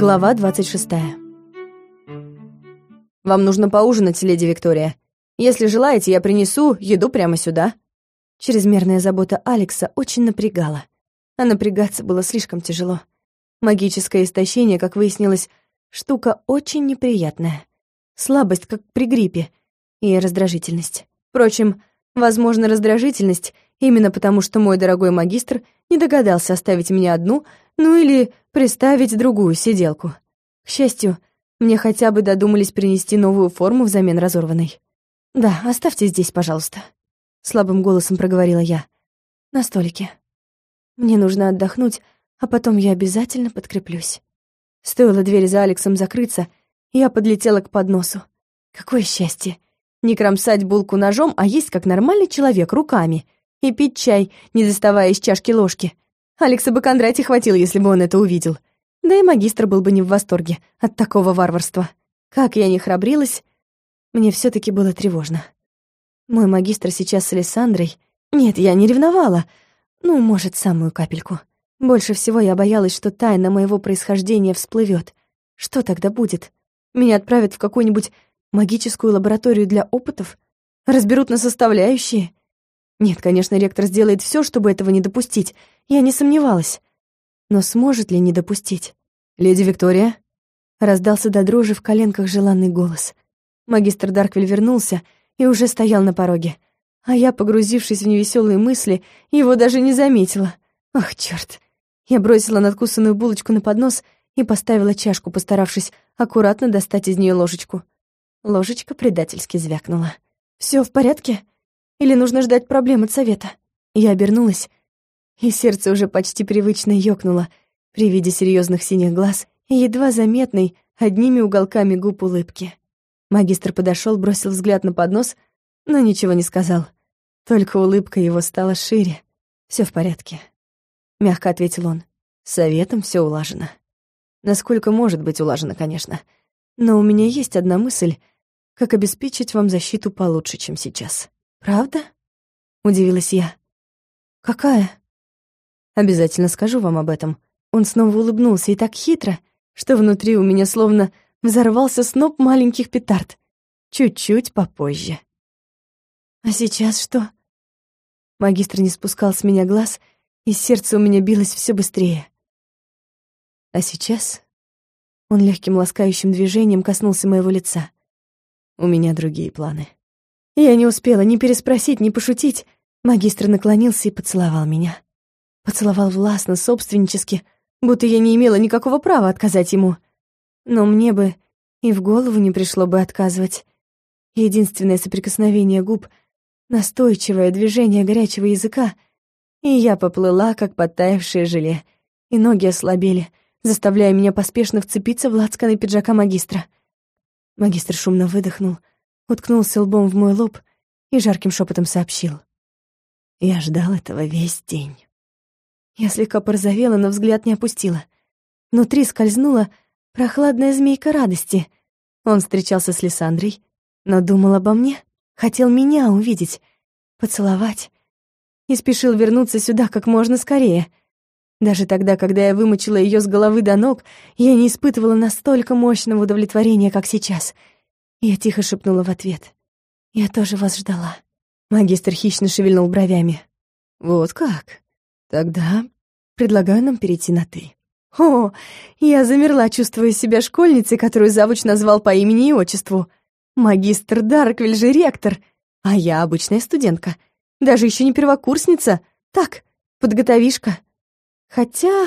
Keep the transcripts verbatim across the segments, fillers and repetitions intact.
Глава двадцать шестая. «Вам нужно поужинать, леди Виктория. Если желаете, я принесу еду прямо сюда». Чрезмерная забота Алекса очень напрягала. А напрягаться было слишком тяжело. Магическое истощение, как выяснилось, штука очень неприятная. Слабость, как при гриппе, и раздражительность. Впрочем, возможно, раздражительность именно потому, что мой дорогой магистр не догадался оставить меня одну, ну или приставить другую сиделку. К счастью, мне хотя бы додумались принести новую форму взамен разорванной. «Да, оставьте здесь, пожалуйста», — слабым голосом проговорила я. «На столике. Мне нужно отдохнуть, а потом я обязательно подкреплюсь». Стоило двери за Алексом закрыться, я подлетела к подносу. Какое счастье! Не кромсать булку ножом, а есть как нормальный человек, руками. И пить чай, не доставая из чашки ложки. Алекса бы Кондратий хватило, если бы он это увидел. Да и магистр был бы не в восторге от такого варварства. Как я не храбрилась, мне все таки было тревожно. Мой магистр сейчас с Александрой. Нет, я не ревновала. Ну, может, самую капельку. Больше всего я боялась, что тайна моего происхождения всплывет. Что тогда будет? Меня отправят в какую-нибудь магическую лабораторию для опытов? Разберут на составляющие? Нет, конечно, ректор сделает все, чтобы этого не допустить. Я не сомневалась. Но сможет ли не допустить? «Леди Виктория?» Раздался до дрожи в коленках желанный голос. Магистр Дарквиль вернулся и уже стоял на пороге. А я, погрузившись в невеселые мысли, его даже не заметила. Ах, чёрт. Я бросила надкусанную булочку на поднос и поставила чашку, постаравшись аккуратно достать из нее ложечку. Ложечка предательски звякнула. «Всё в порядке? Или нужно ждать проблем от совета?» Я обернулась, и сердце уже почти привычно ёкнуло при виде серьёзных синих глаз и едва заметной одними уголками губ улыбки. Магистр подошёл, бросил взгляд на поднос, но ничего не сказал. Только улыбка его стала шире. «Всё в порядке», — мягко ответил он. «С советом всё улажено. Насколько может быть улажено, конечно. Но у меня есть одна мысль, как обеспечить вам защиту получше, чем сейчас». «Правда?» — удивилась я. «Какая?» «Обязательно скажу вам об этом». Он снова улыбнулся и так хитро, что внутри у меня словно взорвался сноп маленьких петард. Чуть-чуть попозже. «А сейчас что?» Магистр не спускал с меня глаз, и сердце у меня билось все быстрее. «А сейчас...» Он легким ласкающим движением коснулся моего лица. «У меня другие планы». Я не успела ни переспросить, ни пошутить. Магистр наклонился и поцеловал меня. Поцеловал властно, собственнически, будто я не имела никакого права отказать ему. Но мне бы и в голову не пришло бы отказывать. Единственное соприкосновение губ, настойчивое движение горячего языка, и я поплыла, как подтаявшее желе, и ноги ослабели, заставляя меня поспешно вцепиться в лацканы пиджака магистра. Магистр шумно выдохнул, уткнулся лбом в мой лоб и жарким шепотом сообщил: «Я ждал этого весь день». Я слегка порозовела, но взгляд не опустила. Внутри скользнула прохладная змейка радости. Он встречался с Лиссандрой, но думал обо мне, хотел меня увидеть, поцеловать и спешил вернуться сюда как можно скорее. Даже тогда, когда я вымочила ее с головы до ног, я не испытывала настолько мощного удовлетворения, как сейчас. Я тихо шепнула в ответ: «Я тоже вас ждала». Магистр хищно шевельнул бровями. «Вот как? Тогда предлагаю нам перейти на «ты». О, я замерла, чувствуя себя школьницей, которую завуч назвал по имени и отчеству. Магистр Дарквиль же ректор, а я обычная студентка. Даже еще не первокурсница. Так, подготовишка. Хотя,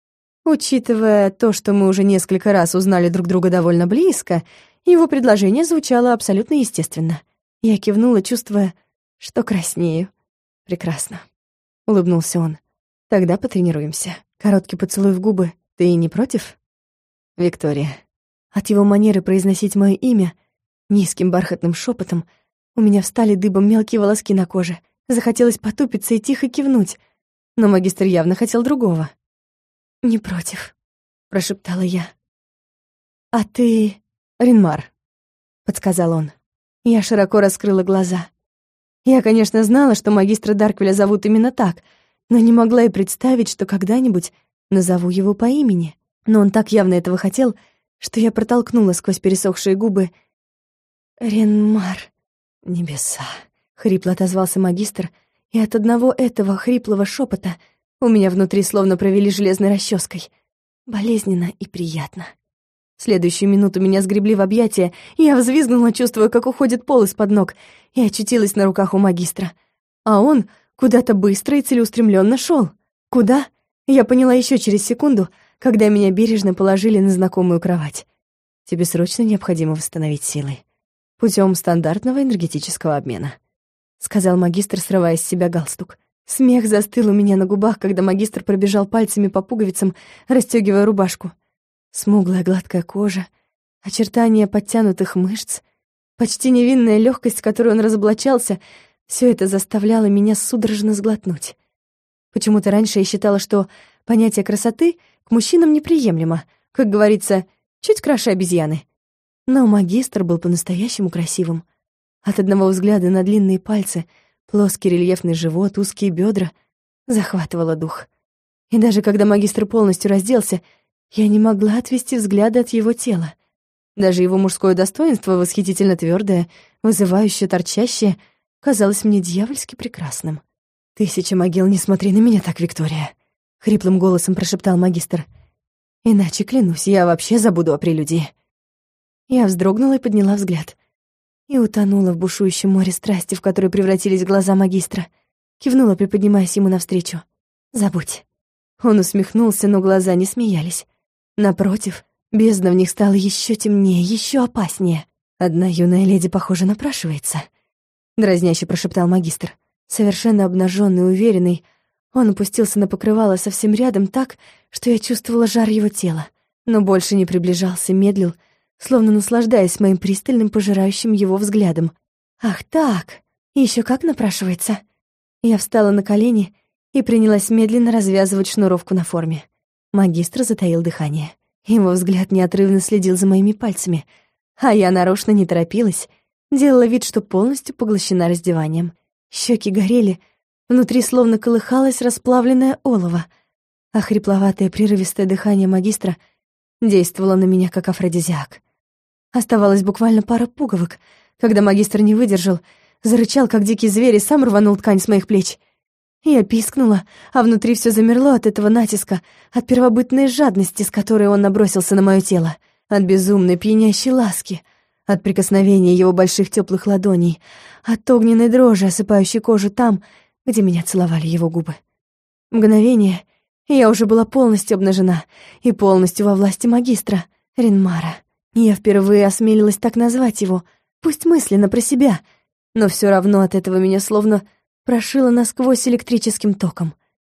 учитывая то, что мы уже несколько раз узнали друг друга довольно близко, его предложение звучало абсолютно естественно. Я кивнула, чувствуя, что краснею. «Прекрасно», — улыбнулся он. «Тогда потренируемся. Короткий поцелуй в губы. Ты не против?» «Виктория». От его манеры произносить мое имя низким бархатным шепотом у меня встали дыбом мелкие волоски на коже. Захотелось потупиться и тихо кивнуть, но магистр явно хотел другого. «Не против», — прошептала я. «А ты...» «Ринмар», — подсказал он. Я широко раскрыла глаза. Я, конечно, знала, что магистра Дарквиля зовут именно так, но не могла и представить, что когда-нибудь назову его по имени. Но он так явно этого хотел, что я протолкнула сквозь пересохшие губы: «Ренмар». «Небеса», — хрипло отозвался магистр, и от одного этого хриплого шепота у меня внутри словно провели железной расческой. Болезненно и приятно. В следующую минуту меня сгребли в объятия, и я взвизгнула, чувствуя, как уходит пол из-под ног, и очутилась на руках у магистра. А он куда-то быстро и целеустремленно шел. Куда? Я поняла еще через секунду, когда меня бережно положили на знакомую кровать. «Тебе срочно необходимо восстановить силы путем стандартного энергетического обмена», — сказал магистр, срывая с себя галстук. Смех застыл у меня на губах, когда магистр пробежал пальцами по пуговицам, расстегивая рубашку. Смуглая гладкая кожа, очертания подтянутых мышц, почти невинная легкость, с которой он разоблачался, все это заставляло меня судорожно сглотнуть. Почему-то раньше я считала, что понятие красоты к мужчинам неприемлемо, как говорится, чуть краше обезьяны. Но магистр был по-настоящему красивым. От одного взгляда на длинные пальцы, плоский рельефный живот, узкие бедра захватывало дух. И даже когда магистр полностью разделся, я не могла отвести взгляда от его тела. Даже его мужское достоинство, восхитительно твердое, вызывающее, торчащее, казалось мне дьявольски прекрасным. «Тысяча могил, не смотри на меня так, Виктория», — хриплым голосом прошептал магистр. «Иначе, клянусь, я вообще забуду о прелюдии». Я вздрогнула и подняла взгляд. И утонула в бушующем море страсти, в которое превратились глаза магистра. Кивнула, приподнимаясь ему навстречу. «Забудь». Он усмехнулся, но глаза не смеялись. Напротив, бездна в них стала еще темнее, еще опаснее. «Одна юная леди, похоже, напрашивается», — дразняще прошептал магистр. Совершенно обнаженный, уверенный, он опустился на покрывало совсем рядом так, что я чувствовала жар его тела, но больше не приближался, медлил, словно наслаждаясь моим пристальным, пожирающим его взглядом. «Ах так, еще как напрашивается». Я встала на колени и принялась медленно развязывать шнуровку на форме. Магистр затаил дыхание. Его взгляд неотрывно следил за моими пальцами, а я нарочно не торопилась, делала вид, что полностью поглощена раздеванием. Щеки горели, внутри словно колыхалось расплавленное олово, а хрипловатое прерывистое дыхание магистра действовало на меня как афродизиак. Оставалось буквально пара пуговок, когда магистр не выдержал, зарычал, как дикий зверь, и сам рванул ткань с моих плеч. Я пискнула, а внутри все замерло от этого натиска, от первобытной жадности, с которой он набросился на мое тело, от безумной пьянящей ласки, от прикосновения его больших теплых ладоней, от огненной дрожи, осыпающей кожу там, где меня целовали его губы. Мгновение, и я уже была полностью обнажена и полностью во власти магистра, Ренмара. Я впервые осмелилась так назвать его, пусть мысленно про себя, но все равно от этого меня словно прошило насквозь электрическим током.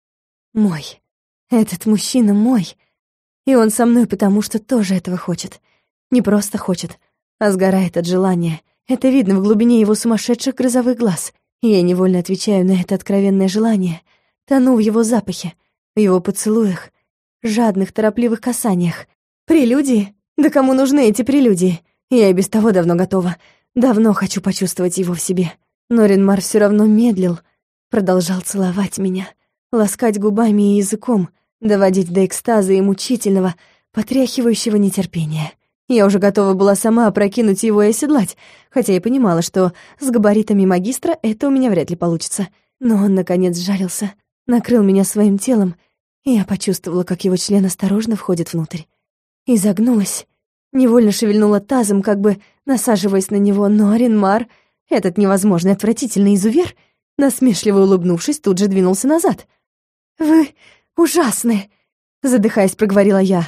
Мой. Этот мужчина мой. И он со мной, потому что тоже этого хочет. Не просто хочет, а сгорает от желания. Это видно в глубине его сумасшедших грозовых глаз. И я невольно отвечаю на это откровенное желание, тону в его запахе, в его поцелуях, жадных, торопливых касаниях. Прелюдии? Да кому нужны эти прелюдии? Я и без того давно готова. Давно хочу почувствовать его в себе. Но Ренмар все равно медлил, продолжал целовать меня, ласкать губами и языком, доводить до экстаза и мучительного, потряхивающего нетерпения. Я уже готова была сама опрокинуть его и оседлать, хотя и понимала, что с габаритами магистра это у меня вряд ли получится. Но он, наконец, сжалился, накрыл меня своим телом, и я почувствовала, как его член осторожно входит внутрь. И загнулась, невольно шевельнула тазом, как бы насаживаясь на него, но Ренмар, этот невозможный отвратительный изувер, насмешливо улыбнувшись, тут же двинулся назад. «Вы ужасны!» — задыхаясь, проговорила я.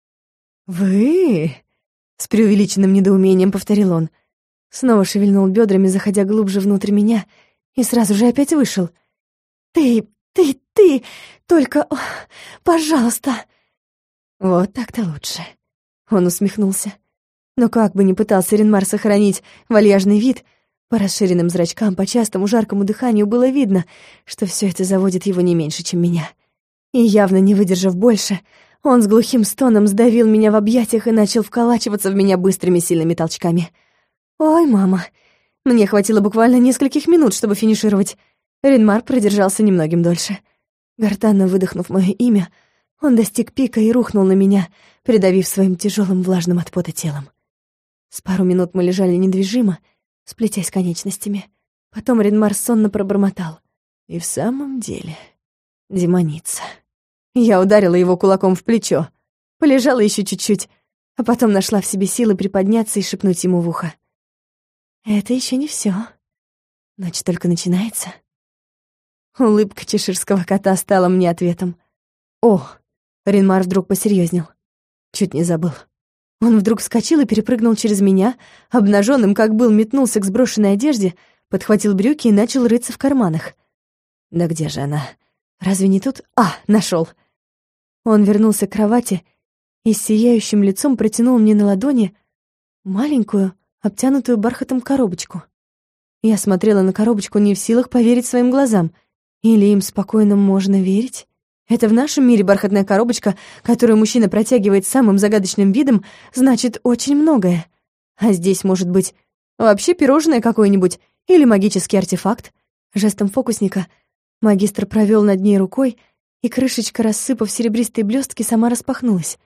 «Вы?» — с преувеличенным недоумением повторил он. Снова шевельнул бедрами, заходя глубже внутрь меня, и сразу же опять вышел. «Ты, ты, ты! Только, о, пожалуйста!» «Вот так-то лучше», — он усмехнулся. Но как бы ни пытался Ренмар сохранить вальяжный вид, по расширенным зрачкам, по частому жаркому дыханию было видно, что все это заводит его не меньше, чем меня. И явно не выдержав больше, он с глухим стоном сдавил меня в объятиях и начал вколачиваться в меня быстрыми сильными толчками. «Ой, мама!» Мне хватило буквально нескольких минут, чтобы финишировать. Ренмар продержался немногим дольше. Гортанно выдохнув мое имя, Он достиг пика и рухнул на меня, придавив своим тяжелым влажным от пота телом. С пару минут мы лежали недвижимо, сплетясь конечностями. Потом Ренмар сонно пробормотал. И в самом деле, демоница. Я ударила его кулаком в плечо, полежала еще чуть-чуть, а потом нашла в себе силы приподняться и шепнуть ему в ухо. Это еще не все. Ночь только начинается. Улыбка чеширского кота стала мне ответом. О, Ренмар вдруг посерьезнел. Чуть не забыл. Он вдруг вскочил и перепрыгнул через меня, обнаженным, как был, метнулся к сброшенной одежде, подхватил брюки и начал рыться в карманах. Да где же она? Разве не тут? А, нашел. Он вернулся к кровати и с сияющим лицом протянул мне на ладони маленькую, обтянутую бархатом коробочку. Я смотрела на коробочку, не в силах поверить своим глазам. Или им спокойно можно верить? Это в нашем мире бархатная коробочка, которую мужчина протягивает самым загадочным видом, значит очень многое. А здесь, может быть, вообще пирожное какое-нибудь или магический артефакт. Жестом фокусника магистр провел над ней рукой, и крышечка, рассыпав серебристые блестки, сама распахнулась.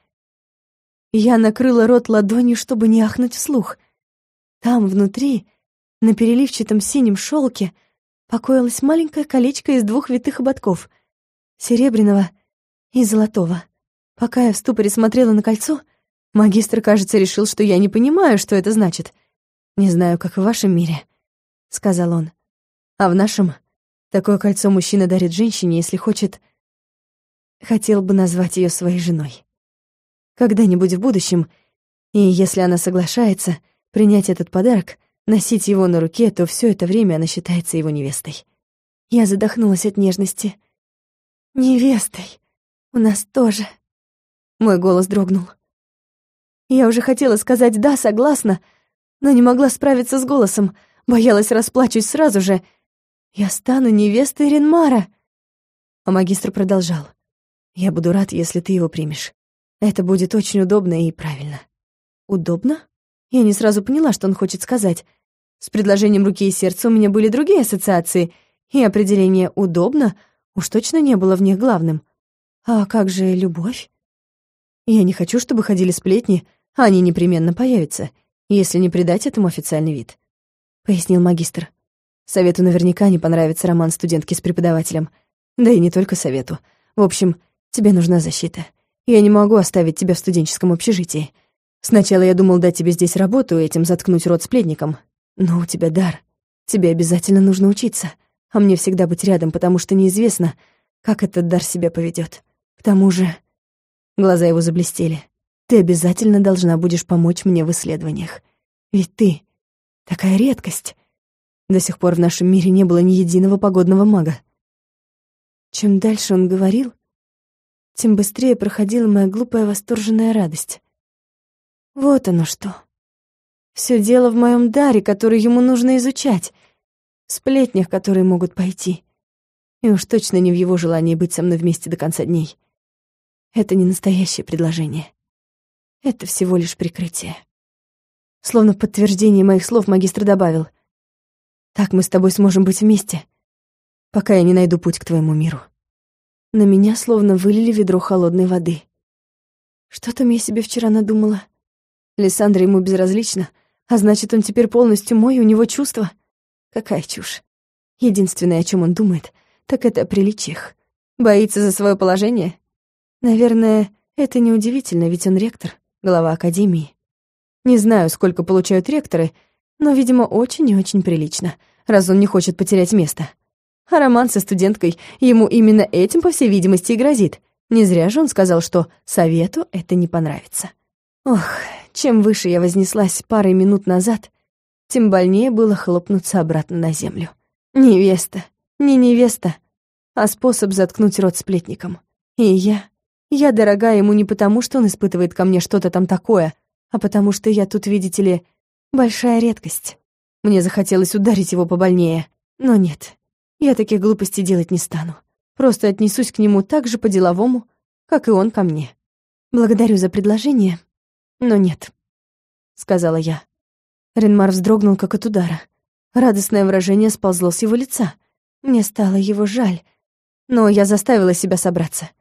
Я накрыла рот ладонью, чтобы не ахнуть вслух. Там, внутри, на переливчатом синем шелке, покоилось маленькое колечко из двух витых ободков — серебряного и золотого. Пока я в ступоре смотрела на кольцо, магистр, кажется, решил, что я не понимаю, что это значит. «Не знаю, как в вашем мире», — сказал он. «А в нашем такое кольцо мужчина дарит женщине, если хочет... Хотел бы назвать ее своей женой. Когда-нибудь в будущем, и если она соглашается принять этот подарок, носить его на руке, то все это время она считается его невестой». Я задохнулась от нежности. «Невестой. У нас тоже». Мой голос дрогнул. Я уже хотела сказать «да, согласна», но не могла справиться с голосом, боялась расплачусь сразу же. «Я стану невестой Ренмара». А магистр продолжал. «Я буду рад, если ты его примешь. Это будет очень удобно и правильно». «Удобно?» Я не сразу поняла, что он хочет сказать. С предложением руки и сердца у меня были другие ассоциации, и определение «удобно» уж точно не было в них главным. А как же любовь? Я не хочу, чтобы ходили сплетни, а они непременно появятся, если не придать этому официальный вид, — пояснил магистр. Совету наверняка не понравится роман студентки с преподавателем. Да и не только совету. В общем, тебе нужна защита. Я не могу оставить тебя в студенческом общежитии. Сначала я думал дать тебе здесь работу и этим заткнуть рот сплетникам. Но у тебя дар. Тебе обязательно нужно учиться. А мне всегда быть рядом, потому что неизвестно, как этот дар себя поведет. К тому же... Глаза его заблестели. Ты обязательно должна будешь помочь мне в исследованиях. Ведь ты — такая редкость. До сих пор в нашем мире не было ни единого погодного мага. Чем дальше он говорил, тем быстрее проходила моя глупая восторженная радость. Вот оно что. Все дело в моем даре, который ему нужно изучать, в сплетнях, которые могут пойти. И уж точно не в его желании быть со мной вместе до конца дней. Это не настоящее предложение. Это всего лишь прикрытие. Словно в подтверждение моих слов магистр добавил: «Так мы с тобой сможем быть вместе, пока я не найду путь к твоему миру». На меня словно вылили ведро холодной воды. Что там я себе вчера надумала? Лиссандра ему безразлична, а значит, он теперь полностью мой, у него чувства. Какая чушь. Единственное, о чем он думает, так это о приличиях. Боится за свое положение? Наверное, это неудивительно, ведь он ректор, глава академии. Не знаю, сколько получают ректоры, но, видимо, очень и очень прилично, раз он не хочет потерять место. А роман со студенткой ему именно этим, по всей видимости, и грозит. Не зря же он сказал, что совету это не понравится. Ох, чем выше я вознеслась парой минут назад, тем больнее было хлопнуться обратно на землю. Невеста, не невеста, а способ заткнуть рот сплетникам. И я... Я дорога ему не потому, что он испытывает ко мне что-то там такое, а потому что я тут, видите ли, большая редкость. Мне захотелось ударить его побольнее, но нет, я таких глупостей делать не стану. Просто отнесусь к нему так же по-деловому, как и он ко мне. Благодарю за предложение, но нет, — сказала я. Ренмар вздрогнул, как от удара. Радостное выражение сползло с его лица. Мне стало его жаль, но я заставила себя собраться.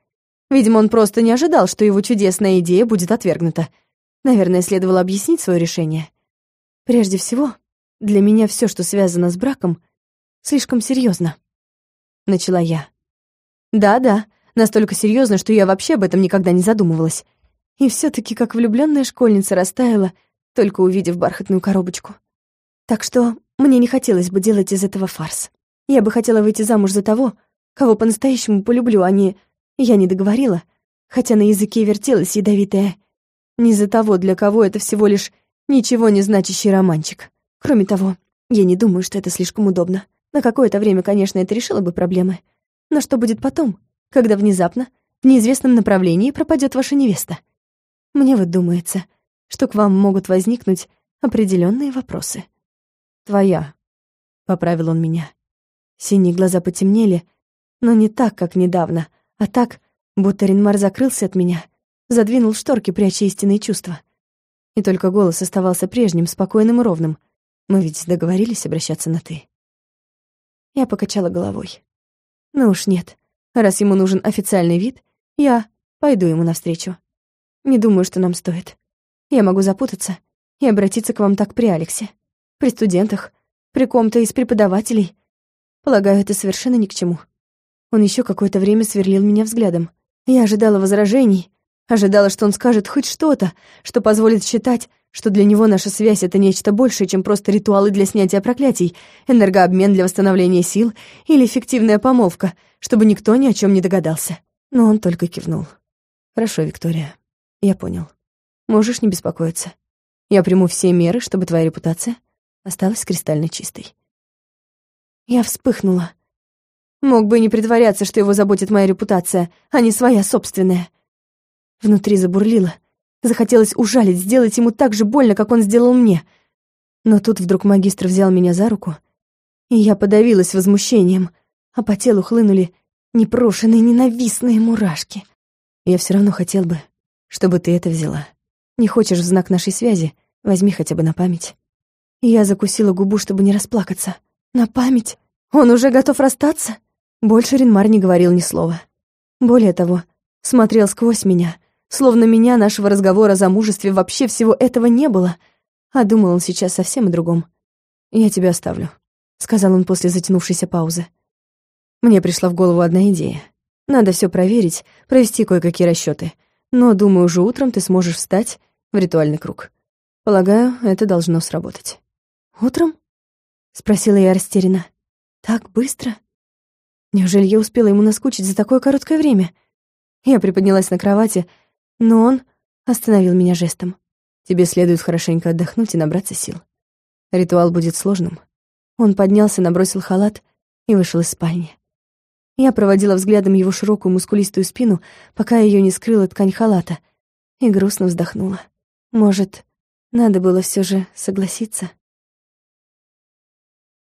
Видимо, он просто не ожидал, что его чудесная идея будет отвергнута. Наверное, следовало объяснить свое решение. Прежде всего, для меня все, что связано с браком, слишком серьезно. Начала я. Да-да, настолько серьезно, что я вообще об этом никогда не задумывалась. И все таки как влюбленная школьница растаяла, только увидев бархатную коробочку. Так что мне не хотелось бы делать из этого фарс. Я бы хотела выйти замуж за того, кого по-настоящему полюблю, а не... Я не договорила, хотя на языке вертелась ядовитая. Не за того, для кого это всего лишь ничего не значащий романчик. Кроме того, я не думаю, что это слишком удобно. На какое-то время, конечно, это решило бы проблемы. Но что будет потом, когда внезапно, в неизвестном направлении пропадет ваша невеста? Мне вот думается, что к вам могут возникнуть определенные вопросы. «Твоя», — поправил он меня. Синие глаза потемнели, но не так, как недавно, а так, будто Ренмар закрылся от меня, задвинул шторки, пряча истинные чувства. И только голос оставался прежним, спокойным и ровным. Мы ведь договорились обращаться на «ты». Я покачала головой. Ну уж нет, раз ему нужен официальный вид, я пойду ему навстречу. Не думаю, что нам стоит. Я могу запутаться и обратиться к вам так при Алексе, при студентах, при ком-то из преподавателей. Полагаю, это совершенно ни к чему. Он еще какое-то время сверлил меня взглядом. Я ожидала возражений, ожидала, что он скажет хоть что-то, что позволит считать, что для него наша связь — это нечто большее, чем просто ритуалы для снятия проклятий, энергообмен для восстановления сил или фиктивная помолвка, чтобы никто ни о чем не догадался. Но он только кивнул. «Хорошо, Виктория, я понял. Можешь не беспокоиться. Я приму все меры, чтобы твоя репутация осталась кристально чистой». Я вспыхнула. Мог бы и не притворяться, что его заботит моя репутация, а не своя собственная. Внутри забурлило. Захотелось ужалить, сделать ему так же больно, как он сделал мне. Но тут вдруг магистр взял меня за руку, и я подавилась возмущением, а по телу хлынули непрошенные ненавистные мурашки. Я все равно хотел бы, чтобы ты это взяла. Не хочешь в знак нашей связи, возьми хотя бы на память. И я закусила губу, чтобы не расплакаться. На память? Он уже готов расстаться? Больше Ренмар не говорил ни слова. Более того, смотрел сквозь меня, словно меня, нашего разговора о замужестве, вообще всего этого не было, а думал он сейчас совсем о другом. «Я тебя оставлю», — сказал он после затянувшейся паузы. «Мне пришла в голову одна идея. Надо все проверить, провести кое-какие расчеты, но, думаю, уже утром ты сможешь встать в ритуальный круг. Полагаю, это должно сработать». «Утром?» — спросила я растерянно. «Так быстро? Неужели я успела ему наскучить за такое короткое время?» Я приподнялась на кровати, но он остановил меня жестом. «Тебе следует хорошенько отдохнуть и набраться сил. Ритуал будет сложным». Он поднялся, набросил халат и вышел из спальни. Я проводила взглядом его широкую мускулистую спину, пока ее не скрыла ткань халата, и грустно вздохнула. Может, надо было все же согласиться?